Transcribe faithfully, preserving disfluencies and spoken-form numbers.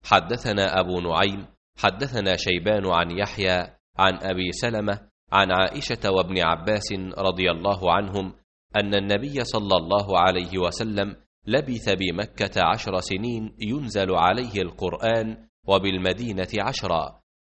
حدثنا أبو نعيم حدثنا شيبان عن يحيى عن أبي سلمة عن عائشة وابن عباس رضي الله عنهم أن النبي صلى الله عليه وسلم لبث بمكة عشر سنين ينزل عليه القرآن وبالمدينة عشرا،